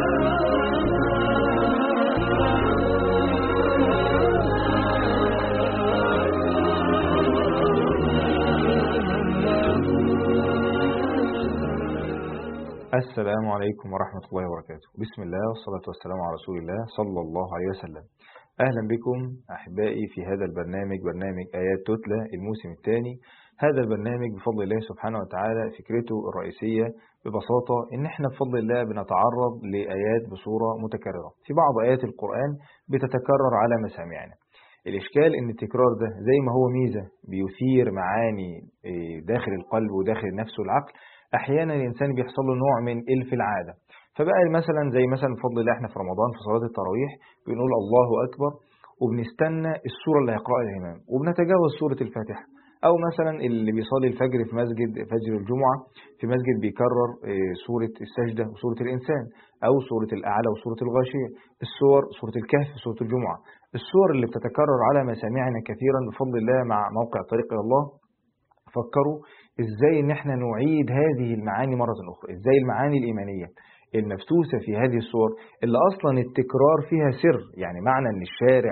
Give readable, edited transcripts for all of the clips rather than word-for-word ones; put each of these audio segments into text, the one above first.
السلام عليكم ورحمة الله وبركاته. بسم الله والصلاة والسلام على رسول الله صلى الله عليه وسلم. أهلا بكم أحبائي في هذا البرنامج، برنامج آيات تتلى الموسم الثاني. هذا البرنامج بفضل الله سبحانه وتعالى فكرته الرئيسية ببساطة إن احنا بفضل الله بنتعرض لآيات بصورة متكررة. في بعض آيات القرآن بتتكرر على مسامعنا. الإشكال إن التكرار ده زي ما هو ميزة بيثير معاني داخل القلب وداخل النفس والعقل، أحيانا الإنسان بيحصل له نوع من إلف العادة. فبقى مثلا زي مثلا بفضل الله احنا في رمضان في صلاة التراويح بنقول الله أكبر وبنستنى السورة اللي هيقرأها الإمام وبنتجاوز سورة الفاتحة. أو مثلا اللي بيصلي الفجر في مسجد فجر الجمعة في مسجد بيكرر سورة السجدة وسورة الإنسان أو سورة الأعلى وسورة الغاشية، السور سورة الكهف وسورة الجمعة. السور اللي بتتكرر على مسامعنا كثيرا بفضل الله مع موقع طريق إلى الله. فكروا ازاي ان احنا نعيد هذه المعاني مرة اخرى، ازاي المعاني الايمانية المبثوثة في هذه الصور اللي اصلا التكرار فيها سر، يعني معنى ان الشارع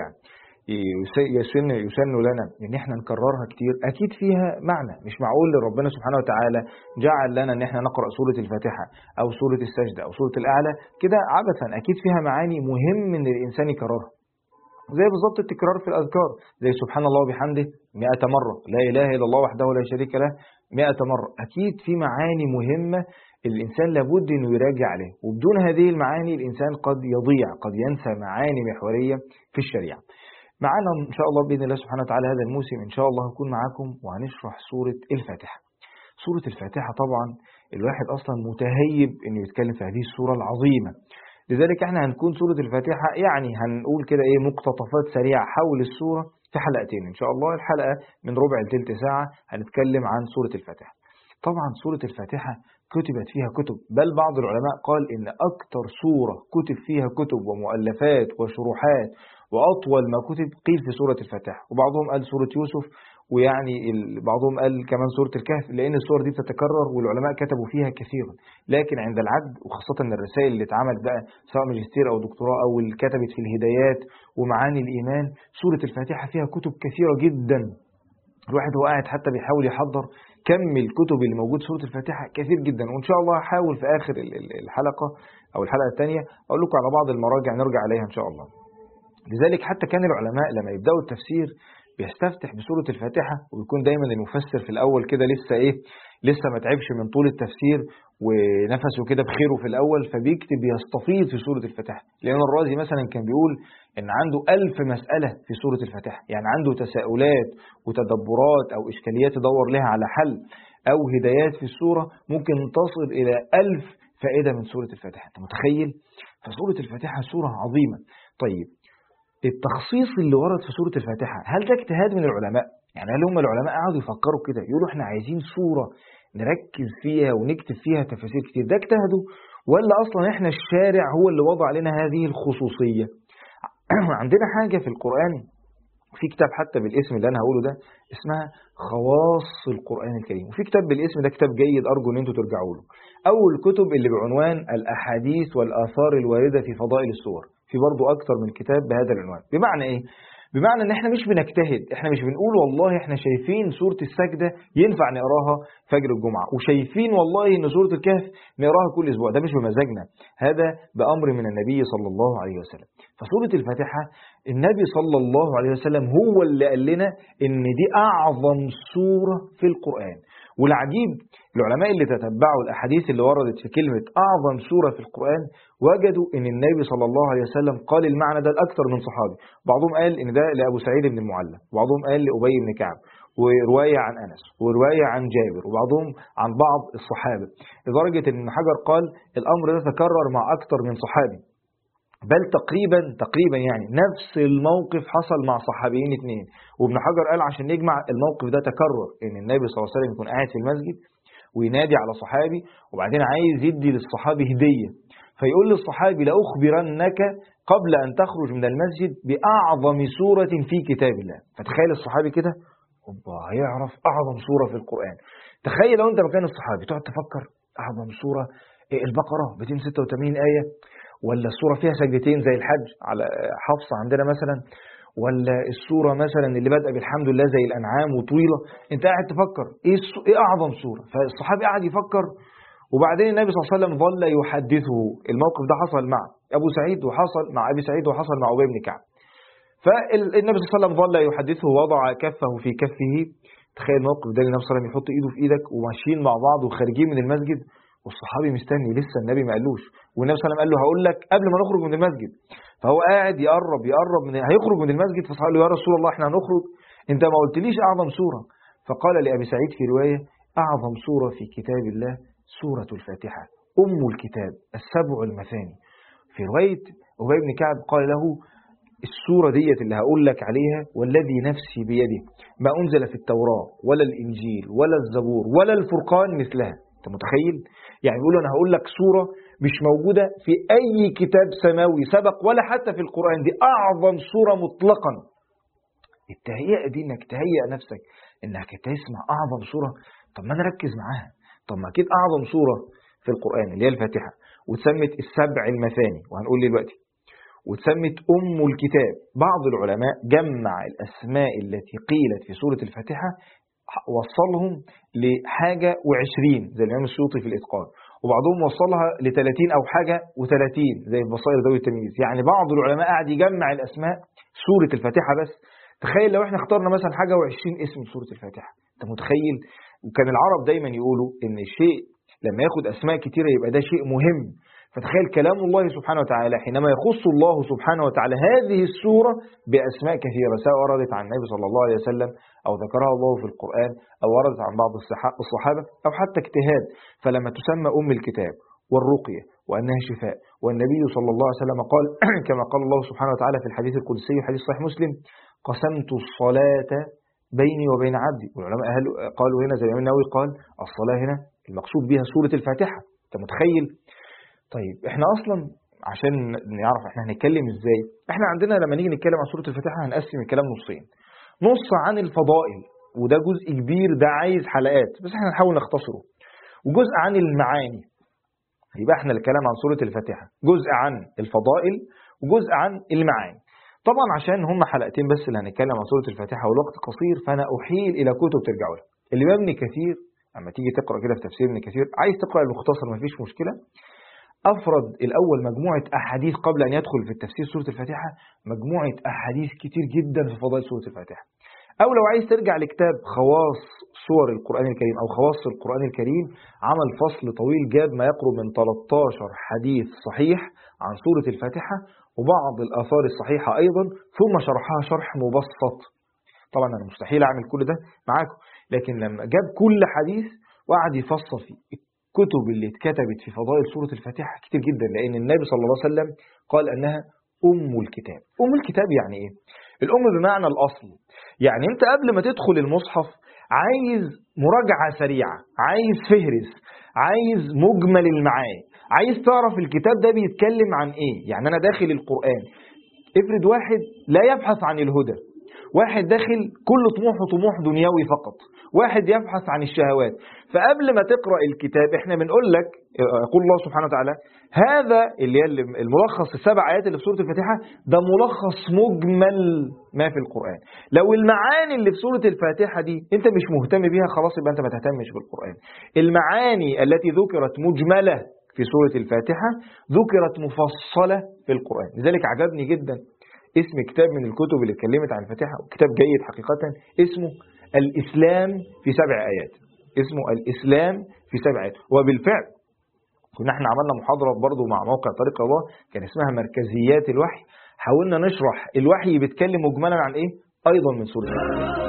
يسن لنا ان احنا نكررها كتير اكيد فيها معنى. مش معقول ربنا سبحانه وتعالى جعل لنا ان احنا نقرأ سورة الفاتحة او سورة السجدة او سورة الاعلى كده عبثا، اكيد فيها معاني مهم ان الانسان يكررها. زي بالظبط التكرار في الأذكار، زي سبحان الله وبحمده 100 مرة، لا إله إلا الله وحده لا شريك له 100 مرة. أكيد في معاني مهمة الإنسان لابد أنه يراجع عليه، وبدون هذه المعاني الإنسان قد يضيع، قد ينسى معاني محورية في الشريعة. معنا إن شاء الله بإذن الله سبحانه وتعالى هذا الموسم إن شاء الله هكون معاكم وهنشرح سورة الفاتحة. سورة الفاتحة طبعا الواحد أصلا متهيب أنه يتكلم في هذه السورة العظيمة، لذلك احنا هنكون سورة الفاتحة يعني هنقول كده مقتطفات سريعة حول السورة في حلقتين إن شاء الله. الحلقة من ربع لتلت ساعة هنتكلم عن سورة الفاتحة. طبعا سورة الفاتحة كتبت فيها كتب، بل بعض العلماء قال إن أكتر سورة كتب فيها كتب ومؤلفات وشروحات وأطول ما كتب قيل في سورة الفاتحة، وبعضهم قال سورة يوسف، ويعني بعضهم قال كمان سورة الكهف، لأن السور دي بتتكرر والعلماء كتبوا فيها كثيرا. لكن عند العد وخاصة الرسائل اللي اتعملت بقى سواء ماجستير أو دكتوراه أو اللي كتبت في الهدايات ومعاني الإيمان، سورة الفاتحة فيها كتب كثيرة جدا. الواحد هو قاعد حتى بيحاول يحضر كم الكتب اللي موجود سورة الفاتحة كثير جدا، وإن شاء الله هحاول في آخر الحلقة أو الحلقة الثانية أقول لكم على بعض المراجع نرجع عليها إن شاء الله. لذلك حتى كان العلماء لما يبدأوا التفسير بيستفتح بسورة الفاتحة، ويكون دايما المفسر في الأول كده لسه ما تعبش من طول التفسير ونفسه كده بخيره في الأول، فبيكتب يستفيض في سورة الفاتحة. لأن الرازي مثلا كان بيقول إن عنده 1000 مسألة في سورة الفاتحة، يعني عنده تساؤلات وتدبرات أو إشكاليات يدور لها على حل أو هدايات في السورة ممكن تصل إلى 1000 فائدة من سورة الفاتحة. أنت متخيل؟ فسورة الفاتحة سورة عظيمة. طيب التخصيص اللي ورد في سورة الفاتحة هل ده اجتهاد من العلماء؟ يعني هل هم العلماء قعدوا يفكروا كده يقولوا احنا عايزين سورة نركز فيها ونكتب فيها تفاسير كتير، ده اجتهدوا؟ ولا اصلا احنا الشارع هو اللي وضع لنا هذه الخصوصية؟ عندنا حاجة في القرآن في كتاب حتى بالاسم اللي انا هقوله ده اسمها خواص القرآن الكريم، وفي كتاب بالاسم ده كتاب جيد ارجو ان انتوا ترجعوا له. اول كتب اللي بعنوان الاحاديث والاثار الواردة في فضائل السور، في برضو اكتر من كتاب بهذا العنوان. بمعنى ايه؟ بمعنى ان احنا مش بنجتهد، احنا مش بنقول والله احنا شايفين سورة السجدة ينفع نقراها فجر الجمعة، وشايفين والله ان سورة الكهف نقراها كل اسبوع، ده مش بمزاجنا، هذا بأمر من النبي صلى الله عليه وسلم. فسورة الفاتحة النبي صلى الله عليه وسلم هو اللي قال لنا ان دي اعظم سورة في القرآن. والعجيب العلماء اللي تتبعوا الأحاديث اللي وردت في كلمة أعظم سورة في القرآن وجدوا أن النبي صلى الله عليه وسلم قال المعنى ده لأكثر من صحابي. بعضهم قال أن ده لأبو سعيد بن المعلى، وبعضهم قال لأبي بن كعب، ورواية عن أنس، ورواية عن جابر، وبعضهم عن بعض الصحابة، لدرجة أن ابن حجر قال الأمر ده تكرر مع أكثر من صحابي، بل تقريبا يعني نفس الموقف حصل مع صحابيين 2. وابن حجر قال عشان نجمع الموقف ده تكرر ان النبي صلى الله عليه وسلم يكون قاعد في المسجد وينادي على صحابي وبعدين عايز يدي للصحابي هدية، فيقول للصحابي لأخبرنك قبل أن تخرج من المسجد بأعظم سورة في كتاب الله. فتخيل الصحابي كده هيعرف أعظم سورة في القرآن. تخيل لو أنت مكان الصحابي تقعد تفكر أعظم سورة البقرة 286 آية، ولا السورة فيها سجدتين زي الحج على حفص عندنا مثلا، ولا السورة مثلا اللي بدأ بالحمد لله زي الأنعام وطويلة. انت قاعد تفكر ايه أعظم سورة. فالصحابي قاعد يفكر، وبعدين النبي صلى الله عليه وسلم ظل يحدثه. الموقف ده حصل مع أبو سعيد وحصل مع أبي سعيد وحصل مع أبي بن كعب. فالنبي صلى الله عليه وسلم ظل يحدثه ووضع كفه في كفه. تخيل الموقف ده، النبي صلى الله عليه وسلم يحط ايده في ايدك وماشيين مع بعض وخارجين من المسجد، والصحابي مستني لسه النبي ما قالوش، والنبي صلى الله عليه وسلم قال له هقول لك قبل ما نخرج من المسجد. فهو قاعد يقرب هيخرج من المسجد، فصحابي له يا رسول الله احنا هنخرج، انت ما قلتليش اعظم سورة. فقال لأبي سعيد في رواية اعظم سورة في كتاب الله سورة الفاتحة ام الكتاب السبع المثاني. في رواية أبي بن كعب قال له السورة ديت اللي هقول لك عليها والذي نفسي بيده ما أنزل في التوراة ولا الإنجيل ولا الزبور ولا الفرقان مثلها. أنت متخيل؟ يعني بيقول أنا هقول لك سورة مش موجودة في أي كتاب سماوي سبق ولا حتى في القرآن، دي أعظم سورة مطلقا. التهيئة دي إنك تهيئ نفسك إنك تسمع أعظم سورة، طب ما نركز معاها. طب ما أكيد أعظم سورة في القرآن اللي هي الفاتحة، وتسمت السبع المثاني وهنقول دلوقتي، وتسمت أم الكتاب. بعض العلماء جمع الأسماء التي قيلت في سورة الفاتحة وصلهم لحاجة و20 زي الإمام السيوطي في الإتقان، وبعضهم وصلها ل30 أو حاجة و30 زي في بصائر ذوي التمييز. يعني بعض العلماء قاعد يجمع الأسماء سورة الفاتحة بس. تخيل لو احنا اخترنا مثلا حاجة و20 اسم سورة الفاتحة، أنت متخيل؟ وكان العرب دايما يقولوا إن الشيء لما ياخد أسماء كتيرة يبقى ده شيء مهم. فتخيل كلام الله سبحانه وتعالى حينما يخص الله سبحانه وتعالى هذه السورة بأسماء كثيرة، سواء وردت عن النبي صلى الله عليه وسلم أو ذكرها الله في القرآن أو وردت عن بعض الصحابة أو حتى اجتهاد. فلما تسمى أم الكتاب والرقية وأنها شفاء، والنبي صلى الله عليه وسلم قال كما قال الله سبحانه وتعالى في الحديث القدسي حديث صحيح مسلم قسمت الصلاة بيني وبين عبدي. والعلماء قالوا هنا زي الإمام النووي قال الصلاة هنا المقصود بها سورة الفاتحة. أنت متخيل؟ طيب احنا اصلا عشان نعرف احنا هنتكلم ازاي، احنا عندنا لما نيجي نتكلم عن سورة الفاتحة هنقسم الكلام نصين. نص عن الفضائل وده جزء كبير ده عايز حلقات بس احنا نحاول نختصره، وجزء عن المعاني. يبقى احنا الكلام عن سورة الفاتحة جزء عن الفضائل وجزء عن المعاني. طبعا عشان هم حلقتين بس اللي هنتكلم عن سورة الفاتحة والوقت قصير، فانا احيل الى كتب ترجعوا لها. الإمام ابن كثير اما تيجي تقرأ كده في تفسير ابن كثير، عايز تقرأ المختصر مفيش مشكلة، أفرد الأول مجموعة أحاديث قبل أن يدخل في التفسير سورة الفاتحة، مجموعة أحاديث كتير جدا في فضائل سورة الفاتحة. أو لو عايز ترجع لكتاب خواص سور القرآن الكريم أو خواص القرآن الكريم، عمل فصل طويل جاب ما يقرب من 13 حديث صحيح عن سورة الفاتحة وبعض الآثار الصحيحة أيضا، ثم شرحها شرح مبسط. طبعا أنا مستحيل أعمل كل ده معاكم، لكن لما جاب كل حديث وقعد يفصل فيه. الكتب اللي اتكتبت في فضائل سورة الفاتحة كتير جدا، لأن النبي صلى الله عليه وسلم قال أنها أم الكتاب. أم الكتاب يعني إيه؟ الأم بمعنى الأصل. يعني أنت قبل ما تدخل المصحف عايز مراجعة سريعة، عايز فهرس، عايز مجمل المعاني، عايز تعرف الكتاب ده بيتكلم عن إيه. يعني أنا داخل القرآن، افرض واحد لا يبحث عن الهدى، واحد داخل كل طموحه طموح دنيوي فقط، واحد يبحث عن الشهوات. فقبل ما تقرأ الكتاب احنا بنقول لك، يقول الله سبحانه وتعالى هذا اللي الملخص السبع آيات اللي في سورة الفاتحة ده ملخص مجمل ما في القرآن. لو المعاني اللي في سورة الفاتحة دي انت مش مهتم بيها خلاص يبقى انت ما تهتمش بالقرآن. المعاني التي ذكرت مجملة في سورة الفاتحة ذكرت مفصلة في القرآن. لذلك عجبني جدا اسم كتاب من الكتب اللي اتكلمت عن الفاتحة، كتاب جيد حقيقة، اسمه الإسلام في 7 آيات. اسمه الإسلام في 7 آيات. وبالفعل كنا احنا عملنا محاضرة برضو مع موقع طريق الله كان اسمها مركزيات الوحي، حاولنا نشرح الوحي بيتكلم مجملا عن ايه ايضا من سورة الفاتحة.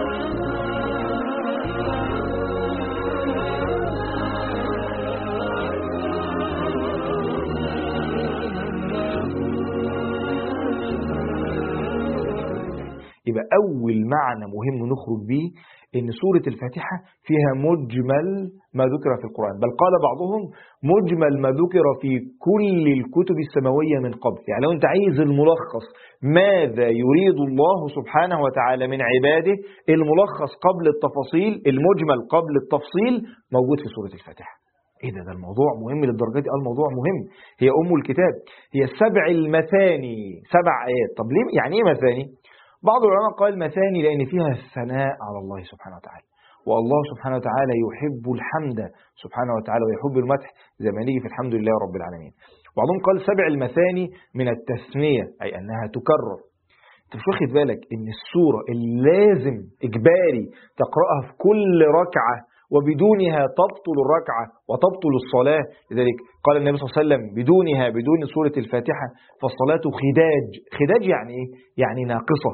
يبقى أول معنى مهم نخرج به إن سورة الفاتحة فيها مجمل ما ذكر في القرآن، بل قال بعضهم مجمل ما ذكر في كل الكتب السماوية من قبل. يعني لو أنت عايز الملخص ماذا يريد الله سبحانه وتعالى من عباده، الملخص قبل التفاصيل، المجمل قبل التفصيل، موجود في سورة الفاتحة. ايه ده الموضوع مهم للدرجه دي؟ الموضوع مهم. هي ام الكتاب، هي 7 المثاني، 7 ايات. طب ليه يعني ايه مثاني؟ بعض العلماء قال مثاني لان فيها الثناء على الله سبحانه وتعالى، والله سبحانه وتعالى يحب الحمد سبحانه وتعالى ويحب المدح، زي ما نيجي في الحمد لله رب العالمين. بعضهم قال 7 المثاني من التثنيه، اي انها تكرر. انت مش واخد بالك ان السوره اللي لازم اجباري تقراها في كل ركعه وبدونها تبطل الركعة وتبطل الصلاة؟ لذلك قال النبي صلى الله عليه وسلم بدون سورة الفاتحة فالصلاة خداج. خداج يعني ايه؟ يعني ناقصة.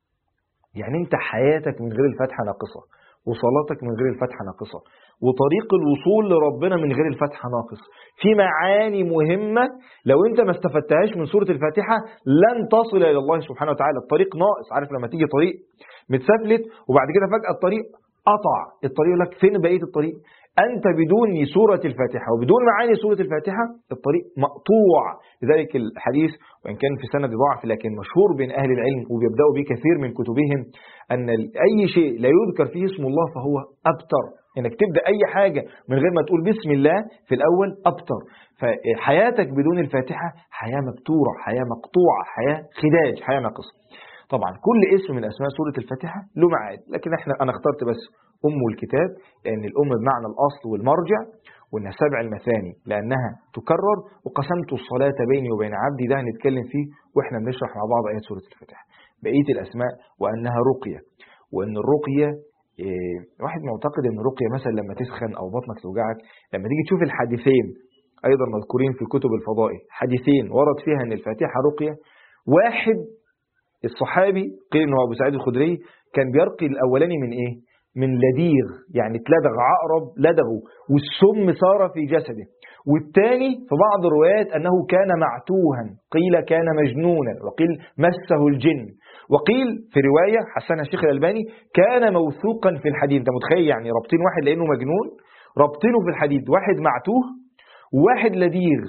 يعني انت حياتك من غير الفاتحة ناقصة، وصلاتك من غير الفاتحة ناقصة، وطريق الوصول لربنا من غير الفاتحة ناقص. في معاني مهمة لو انت ما استفدتهاش من سورة الفاتحة لن تصل إلى الله سبحانه وتعالى. الطريق ناقص. عارف لما تيجي طريق متسفلت وبعد كده فجأة الطريق قطع، الطريق يقول لك فين بقية الطريق؟ أنت بدون سورة الفاتحة وبدون معاني سورة الفاتحة الطريق مقطوع. لذلك الحديث وإن كان في سند ضعف لكن مشهور بين أهل العلم وبيبدأوا به كثير من كتبهم، أن أي شيء لا يذكر فيه اسم الله فهو أبتر. إنك تبدأ أي حاجة من غير ما تقول بسم الله في الأول أبتر. فحياتك بدون الفاتحة حياة مبتورة، حياة مقطوعة، حياة خداج، حياة ناقصة. طبعا كل اسم من أسماء سورة الفاتحة له معاد، لكن أنا اخترت بس أم الكتاب لأن الأم بمعنى الأصل والمرجع، وإنها 7 المثاني لأنها تكرر، وقسمت الصلاة بيني وبين عبدي، ده هنتكلم فيه وإحنا بنشرح مع بعض آيات سورة الفاتحة. بقية الأسماء وأنها رقية، وإن الرقية واحد معتقد إن الرقية مثلا لما تسخن أو بطنك توجعك، لما تيجي تشوف الحديثين أيضا مذكورين في كتب الفضائل، حديثين ورد فيها أن الفاتحة رقية. واحد الصحابي قيل انه ابو سعيد الخدري كان بيرقي الاولاني من ايه؟ من لديغ، يعني اتلدغ عقرب لدغه والسم سار في جسده. والثاني في بعض الروايات انه كان معتوها، قيل كان مجنونا، وقيل مسه الجن، وقيل في روايه حسنها الشيخ الالباني كان موثوقا في الحديد. انت متخيل يعني رابطين واحد لانه مجنون، رابطينه في الحديد، واحد معتوه وواحد لديغ.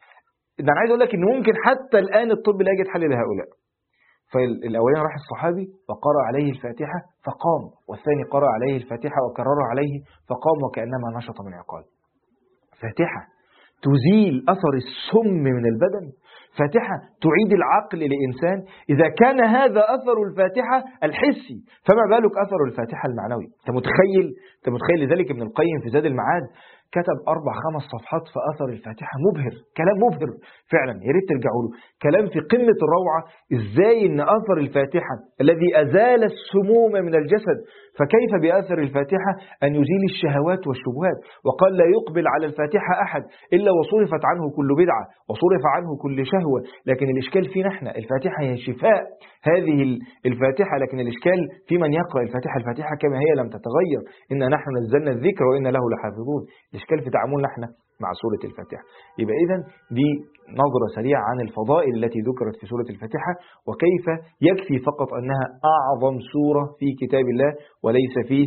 ده انا عايز اقول لك ان ممكن حتى الان الطب لا يجد حل لهؤلاء. فالأولين راح الصحابي وقرأ عليه الفاتحة فقام، والثاني قرأ عليه الفاتحة وكرر عليه فقام وكأنما نشط من عقال. فاتحة تزيل أثر السم من البدن، فاتحة تعيد العقل لإنسان. إذا كان هذا أثر الفاتحة الحسي فما بالك أثر الفاتحة المعنوي؟ أنت متخيل؟ لذلك ابن القيم في زاد المعاد كتب 4-5 صفحات في أثر الفاتحة، مبهر، كلام مبهر فعلا، يا ريت ترجعوا له، كلام في قمة الروعة. إزاي إن أثر الفاتحة الذي أزال السموم من الجسد، فكيف بأثر الفاتحة أن يزيل الشهوات والشبهات؟ وقال لا يقبل على الفاتحة أحد إلا وصرفت عنه كل بدعة وصرف عنه كل شهوة. لكن الإشكال فينا احنا، الفاتحة هي شفاء هذه الفاتحة، لكن الإشكال في من يقرأ الفاتحة كما هي لم تتغير. إن نحن نزلنا الذكر وإن له لحافظون. الإشكال في تعاملنا احنا مع سورة الفاتحة. يبقى إذن دي نظرة سريعة عن الفضائل التي ذكرت في سورة الفاتحة، وكيف يكفي فقط أنها أعظم سورة في كتاب الله، وليس في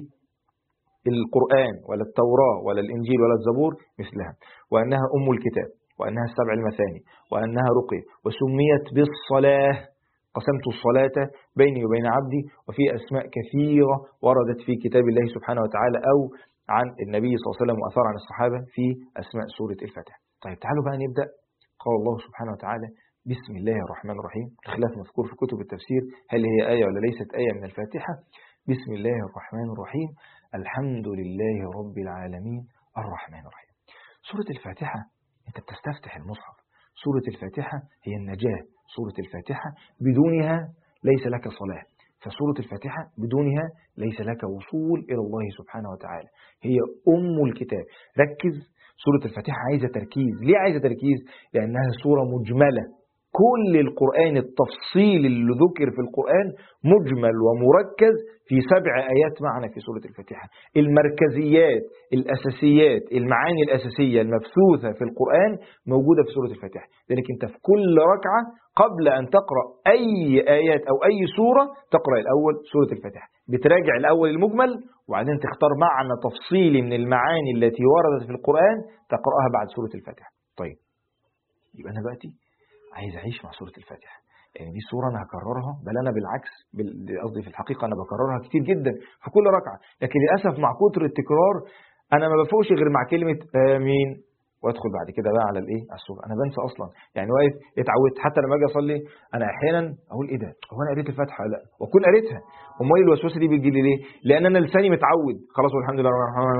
القرآن ولا التوراة ولا الإنجيل ولا الزبور مثلها، وأنها أم الكتاب، وأنها 7 المثاني، وأنها رقية، وسميت بالصلاة. قسمت الصلاة بيني وبين عبدي. وفي أسماء كثيرة وردت في كتاب الله سبحانه وتعالى أو عن النبي صلى الله عليه وسلم وأثار عن الصحابة في أسماء سورة الفاتحة. طيب تعالوا بقى نبدأ. قال الله سبحانه وتعالى بسم الله الرحمن الرحيم. الخلاف مذكور في كتب التفسير هل هي آية ولا ليست آية من الفاتحة. بسم الله الرحمن الرحيم، الحمد لله رب العالمين الرحمن الرحيم. سورة الفاتحة أنت بتستفتح المصحف، سورة الفاتحة هي النجاة، سورة الفاتحة بدونها ليس لك صلاة، فسورة الفاتحة بدونها ليس لك وصول إلى الله سبحانه وتعالى. هي أم الكتاب. ركز، سورة الفاتحة عايزة تركيز. ليه عايزة تركيز؟ لأنها سورة مجملة. كل القرآن التفصيل اللي ذكر في القرآن مجمل ومركز في 7 آيات معنا في سورة الفاتحة. المركزيات، الأساسيات، المعاني الأساسية المبثوثة في القرآن موجودة في سورة الفاتحة. لذلك أنت في كل ركعة قبل أن تقرأ أي آيات أو أي سورة تقرأ الأول سورة الفاتحة، بتراجع الأول المجمل وبعدين تختار معنى تفصيلي من المعاني التي وردت في القرآن تقرأها بعد سورة الفاتحة. طيب يبقى أنا بقى عايز أعيش مع سورة الفاتحة، يعني دي سورة أنا هكررها، بل أنا بالعكس قصدي في الحقيقة أنا بكررها كتير جدا في كل ركعة، لكن للأسف مع كتر التكرار انا ما بفوقش غير مع كلمه امين، وادخل بعد كده بقى على الايه، على السوره. انا بنسى اصلا، يعني واقف اتعودت حتى لما اجي اصلي انا احيانا اقول ايه ده، هو انا قريت الفاتحه؟ لا، واكون قريتها. امال الوسوسه دي بتجي لي ليه؟ لان انا لساني متعود خلاص، والحمد لله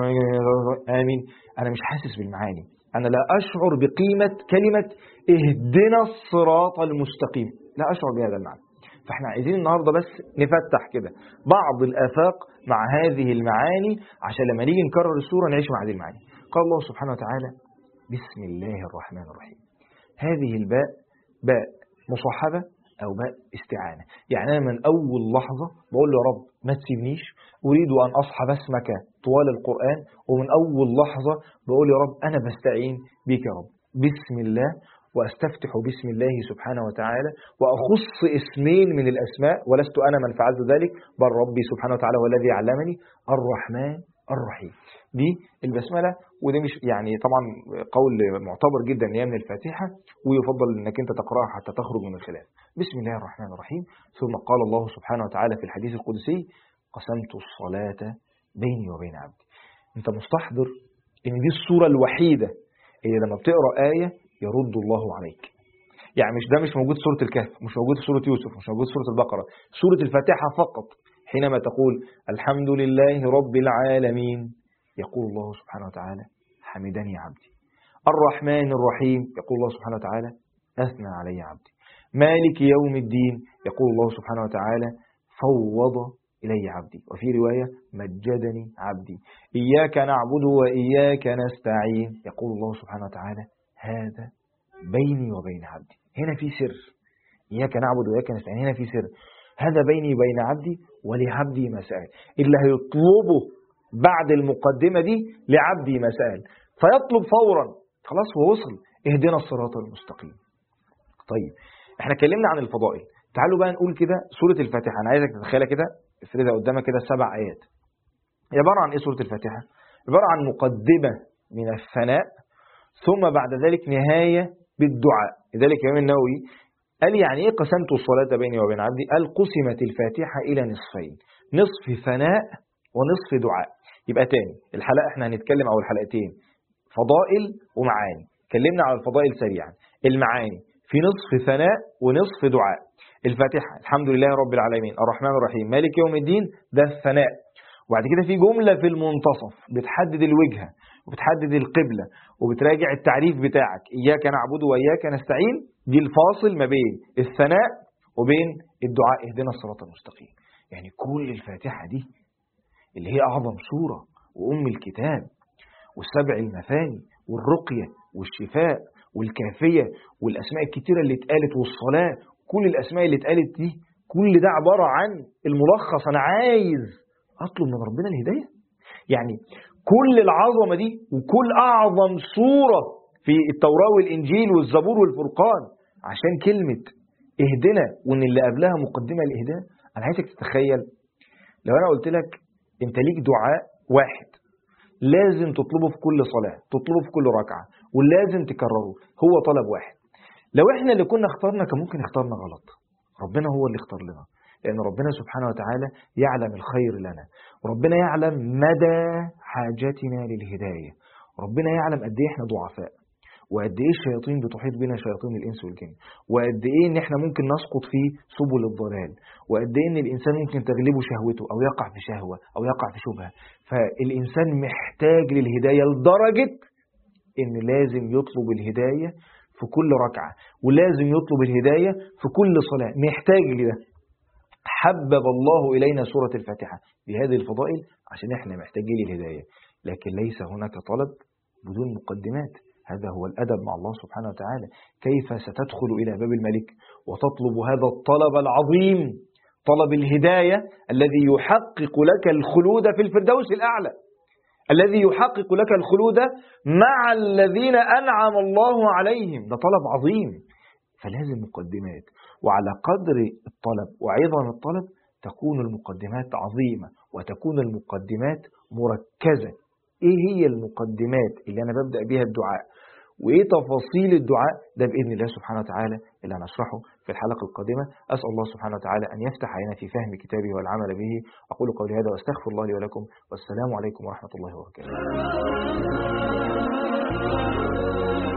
امين، انا مش حاسس بالمعاني، انا لا اشعر بقيمه كلمه اهدنا الصراط المستقيم، لا اشعر بهذا المعنى. فاحنا عايزين النهارده بس نفتح كده بعض الآفاق مع هذه المعاني، عشان لما نيجي نكرر السورة نعيش مع هذه المعاني. قال الله سبحانه وتعالى: بسم الله الرحمن الرحيم. هذه الباء باء مصاحبة أو باء استعانة، يعني أنا من أول لحظة بقول له يا رب ما تسيبنيش، أريد أن أصحب اسمك طوال القرآن، ومن أول لحظة بقول يا رب أنا بستعين بك يا رب، بسم الله، وأستفتح بسم الله سبحانه وتعالى، وأخص اسمين من الأسماء، ولست أنا من فعلت ذلك بل ربي سبحانه وتعالى هو الذي علمني، الرحمن الرحيم. دي البسملة، ودي مش يعني طبعا قول معتبر جدا ان هي من الفاتحة، ويفضل انك انت تقرأها حتى تخرج من الخلاف. بسم الله الرحمن الرحيم. ثم قال الله سبحانه وتعالى في الحديث القدسي: قسمت الصلاة بيني وبين عبدي. انت مستحضر ان دي السورة الوحيدة اللي لما بتقرأ آية يرد الله عليك. يعني مش موجود في سورة الكهف، مش موجود في سورة يوسف، مش موجود في سورة البقرة، سورة الفاتحة فقط. حينما تقول الحمد لله رب العالمين، يقول الله سبحانه وتعالى: حمدني عبدي. الرحمن الرحيم، يقول الله سبحانه وتعالى: أثنى علي عبدي. مالك يوم الدين، يقول الله سبحانه وتعالى: فوض إلي عبدي. وفي رواية: مجدني عبدي. إياك نعبد وإياك نستعين، يقول الله سبحانه وتعالى: هذا بيني وبين عبدي. هنا في سر، إياك نعبد وإياك نستعين، هنا في سر، هذا بيني وبين عبدي ولعبدي ما سأل. اللي هيطلبه بعد المقدمة دي لعبدي ما سأل، فيطلب فورا، خلاص هو وصل، اهدنا الصراط المستقيم. طيب احنا اتكلمنا عن الفضائل، تعالوا بقى نقول كده سورة الفاتحة. انا عايزك تتخيلها كده، افردها قدامك كده 7 آيات. عبارة عن ايه سورة الفاتحة؟ عبارة عن مقدمة من الثناء، ثم بعد ذلك نهاية بالدعاء. لذلك الإمام النووي قال يعني ايه قسمت الصلاة بيني وبين عبدي؟ قال قسمت الفاتحة إلى نصفين، نصف ثناء ونصف دعاء. يبقى تاني الحلقة احنا هنتكلم، او الحلقتين، فضائل ومعاني. اتكلمنا على الفضائل سريعا، المعاني في نصف ثناء ونصف دعاء. الفاتحة الحمد لله رب العالمين الرحمن الرحيم مالك يوم الدين، ده الثناء. وبعد كده في جملة في المنتصف بتحدد الوجهة وبتحدد القبلة وبتراجع التعريف بتاعك، إياك نعبد وإياك نستعين، دي الفاصل ما بين الثناء وبين الدعاء اهدنا الصراط المستقيم. يعني كل الفاتحة دي اللي هي أعظم سورة وأم الكتاب، والسبع المثاني والرقية والشفاء والكافية والأسماء الكتيرة اللي اتقالت والصلاة، كل الأسماء اللي اتقالت دي، كل ده عبارة عن الملخص. أنا عايز أطلب من ربنا الهداية. يعني كل العظمة دي وكل أعظم سورة في التوراة والإنجيل والزبور والفرقان عشان كلمة اهدنا، وإن اللي قبلها مقدمة الإهداء. أنا عايزك تتخيل لو أنا قلت لك أنت ليك دعاء واحد لازم تطلبه في كل صلاة، تطلبه في كل ركعة، ولازم تكرره، هو طلب واحد. لو احنا اللي كنا اخترنا كان ممكن اخترنا غلط، ربنا هو اللي اختار لنا، لأن ربنا سبحانه وتعالى يعلم الخير لنا، وربنا يعلم مدى حاجتنا للهداية، ربنا يعلم قد ايه احنا ضعفاء، وقد ايه الشياطين بتحيط بنا، شياطين الإنس والجن، وقد ايه ان احنا ممكن نسقط في سبل الضلال، وقد ايه ان الإنسان ممكن تغلبه شهوته أو يقع في شهوة أو يقع في شبهة. فالإنسان محتاج للهداية لدرجة ان لازم يطلب الهداية في كل ركعة، ولازم يطلب الهداية في كل صلاة، محتاج لده. حبب الله إلينا سورة الفاتحة بهذه الفضائل عشان احنا محتاجين للهداية، لكن ليس هناك طلب بدون مقدمات. هذا هو الأدب مع الله سبحانه وتعالى. كيف ستدخل إلى باب الملك وتطلب هذا الطلب العظيم، طلب الهداية الذي يحقق لك الخلود في الفردوس الأعلى، الذي يحقق لك الخلود مع الذين أنعم الله عليهم، ده طلب عظيم، فلازم مقدمات. وعلى قدر الطلب وعظم الطلب تكون المقدمات عظيمة وتكون المقدمات مركزة. ايه هي المقدمات اللي انا ببدأ بها الدعاء وإيه تفاصيل الدعاء، ده بإذن الله سبحانه وتعالى اللي هنشرحه في الحلقة القادمة. أسأل الله سبحانه وتعالى أن يفتح علينا في فهم كتابه والعمل به. أقول قولي هذا وأستغفر الله لي ولكم، والسلام عليكم ورحمة الله وبركاته.